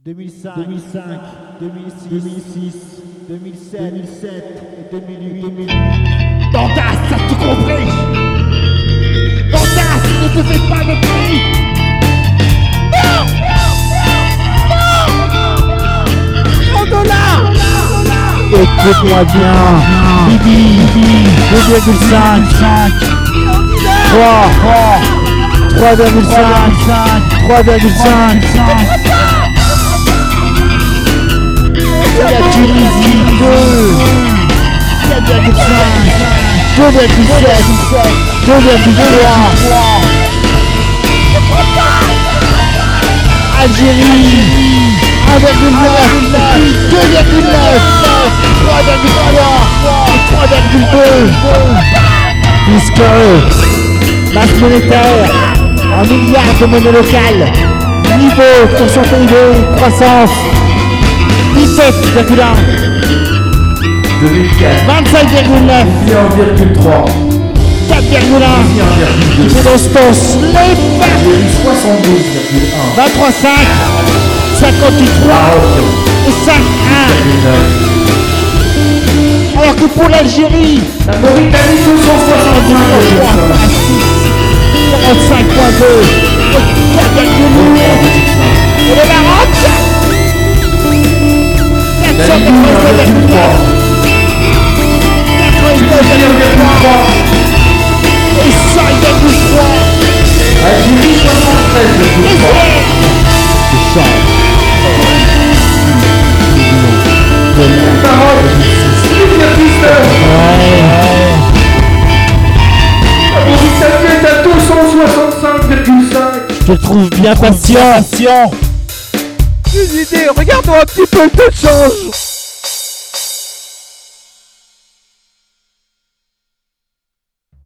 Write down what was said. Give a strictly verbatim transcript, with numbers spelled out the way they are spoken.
deux mille cinq, deux mille cinq, deux mille six, deux mille six, deux mille sept, deux mille sept et deux mille huit, deux mille huit. Dantas, t'as tout compris. Dantas, ne te fais pas de prix. Non, non, non, non. Au-delà. Écoute-moi bien. Bibi, deux virgule cinq, trois, trois virgule cinq, trois virgule cinq. La Tunisie, deux, quatre virgule cinq, deux virgule sept, deux virgule trois, Algérie, un virgule neuf, deux virgule neuf, trois virgule trois et trois virgule deux. Puisque masse monétaire en milliards de monnaie locale, niveau pour son P I B, croissance dix-sept virgule un, deux mille quatre, vingt-cinq virgule neuf, un virgule trois, quatre virgule un, Fédostos, les soixante-douze virgule un, vingt-trois virgule cinq, cinquante-huit virgule trois et cinq virgule un. Alors que pour l'Algérie, la Mauritanie deux cent soixante-cinq virgule quarante-cinq virgule deux et quatre virgule huit. Et le Maroc, quatre cent quatre-vingt-dix virgule trois, quatre-vingt-dix virgule trois et cinq virgule trois. Algérie soixante-treize virgule trois. Maroc six virgule neuf. La Mauritanie est à deux cent soixante-cinq virgule cinq. Je te trouve bien patient. Une idée, regarde-moi un petit peu le taux de change.